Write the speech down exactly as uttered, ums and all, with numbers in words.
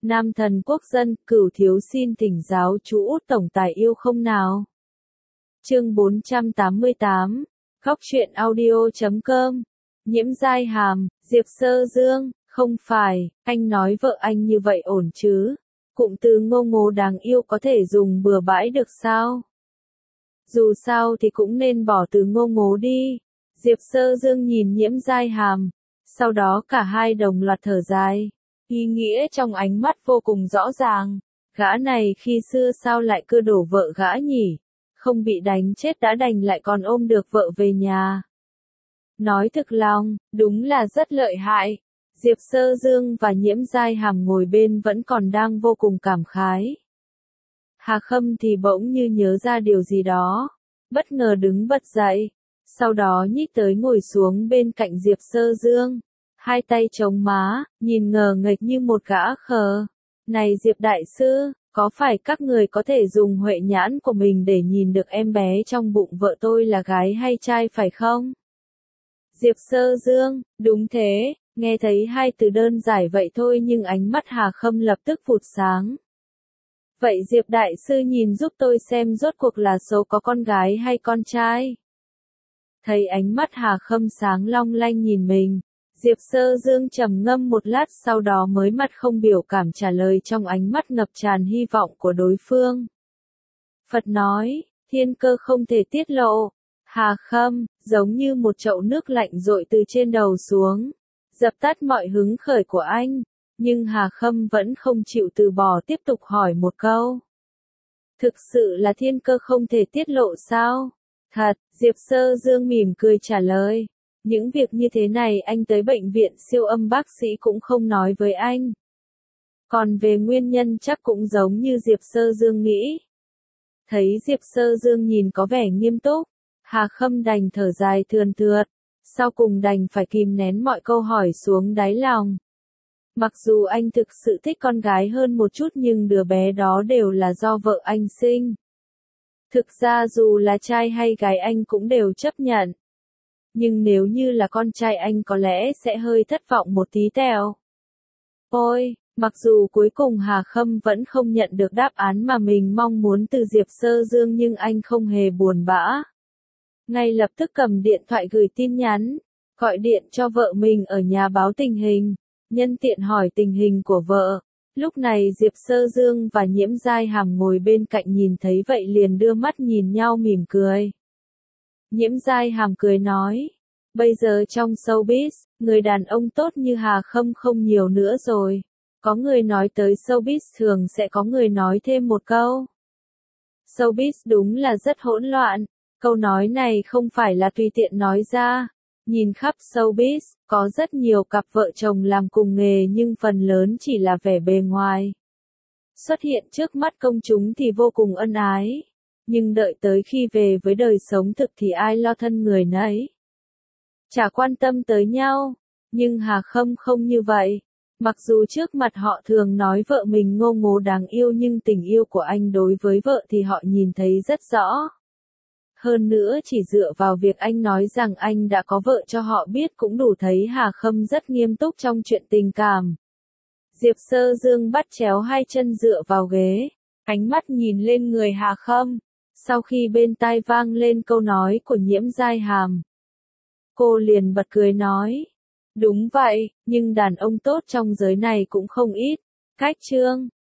Nam thần quốc dân, Cửu thiếu xin thỉnh giáo chú Út tổng tài yêu không nào. Chương bốn trăm tám mươi tám, Khóc chuyện audio chấm com. Nhiễm Giai Hàm, Diệp Sơ Dương, không phải, anh nói vợ anh như vậy ổn chứ? Cụm từ ngô ngố đáng yêu có thể dùng bừa bãi được sao? Dù sao thì cũng nên bỏ từ ngô ngố đi. Diệp Sơ Dương nhìn Nhiễm Giai Hàm, sau đó cả hai đồng loạt thở dài. Ý nghĩa trong ánh mắt vô cùng rõ ràng. Gã này khi xưa sao lại cưa đổ vợ gã nhỉ? Không bị đánh chết đã đành lại còn ôm được vợ về nhà. Nói thực lòng, đúng là rất lợi hại. Diệp Sơ Dương và Nhiễm Giai Hàm ngồi bên vẫn còn đang vô cùng cảm khái. Hà Khâm thì bỗng như nhớ ra điều gì đó, bất ngờ đứng bật dậy, sau đó nhích tới ngồi xuống bên cạnh Diệp Sơ Dương, hai tay chống má, nhìn ngờ nghệch như một gã khờ. Này Diệp Đại Sư, có phải các người có thể dùng huệ nhãn của mình để nhìn được em bé trong bụng vợ tôi là gái hay trai phải không? Diệp Sơ Dương, đúng thế, nghe thấy hai từ đơn giản vậy thôi nhưng ánh mắt Hà Khâm lập tức vụt sáng. Vậy Diệp Đại Sư nhìn giúp tôi xem rốt cuộc là số có con gái hay con trai? Thấy ánh mắt Hà Khâm sáng long lanh nhìn mình, Diệp Sơ Dương trầm ngâm một lát sau đó mới mặt không biểu cảm trả lời trong ánh mắt ngập tràn hy vọng của đối phương. Phật nói, thiên cơ không thể tiết lộ. Hà Khâm, giống như một chậu nước lạnh dội từ trên đầu xuống, dập tắt mọi hứng khởi của anh, nhưng Hà Khâm vẫn không chịu từ bỏ tiếp tục hỏi một câu. Thực sự là thiên cơ không thể tiết lộ sao? Thật, Diệp Sơ Dương mỉm cười trả lời. Những việc như thế này anh tới bệnh viện siêu âm bác sĩ cũng không nói với anh. Còn về nguyên nhân chắc cũng giống như Diệp Sơ Dương nghĩ. Thấy Diệp Sơ Dương nhìn có vẻ nghiêm túc, Hà Khâm đành thở dài thườn thượt, sau cùng đành phải kìm nén mọi câu hỏi xuống đáy lòng. Mặc dù anh thực sự thích con gái hơn một chút nhưng đứa bé đó đều là do vợ anh sinh. Thực ra dù là trai hay gái anh cũng đều chấp nhận. Nhưng nếu như là con trai anh có lẽ sẽ hơi thất vọng một tí tẹo. Ôi, mặc dù cuối cùng Hà Khâm vẫn không nhận được đáp án mà mình mong muốn từ Diệp Sơ Dương nhưng anh không hề buồn bã. Ngay lập tức cầm điện thoại gửi tin nhắn, gọi điện cho vợ mình ở nhà báo tình hình, nhân tiện hỏi tình hình của vợ. Lúc này Diệp Sơ Dương và Nhiễm Giai Hàm ngồi bên cạnh nhìn thấy vậy liền đưa mắt nhìn nhau mỉm cười. Nhiễm Giai Hàm cười nói, bây giờ trong showbiz, người đàn ông tốt như Hà Khâm không nhiều nữa rồi. Có người nói tới showbiz thường sẽ có người nói thêm một câu. Showbiz đúng là rất hỗn loạn, câu nói này không phải là tùy tiện nói ra. Nhìn khắp showbiz, có rất nhiều cặp vợ chồng làm cùng nghề nhưng phần lớn chỉ là vẻ bề ngoài. Xuất hiện trước mắt công chúng thì vô cùng ân ái. Nhưng đợi tới khi về với đời sống thực thì ai lo thân người nấy. Chả quan tâm tới nhau. Nhưng Hà Khâm không như vậy. Mặc dù trước mặt họ thường nói vợ mình ngô ngố đáng yêu nhưng tình yêu của anh đối với vợ thì họ nhìn thấy rất rõ. Hơn nữa chỉ dựa vào việc anh nói rằng anh đã có vợ cho họ biết cũng đủ thấy Hà Khâm rất nghiêm túc trong chuyện tình cảm. Diệp Sơ Dương bắt chéo hai chân dựa vào ghế, ánh mắt nhìn lên người Hà Khâm. Sau khi bên tai vang lên câu nói của Nhiễm Giai Hàm, cô liền bật cười nói, đúng vậy, nhưng đàn ông tốt trong giới này cũng không ít. Cách chương,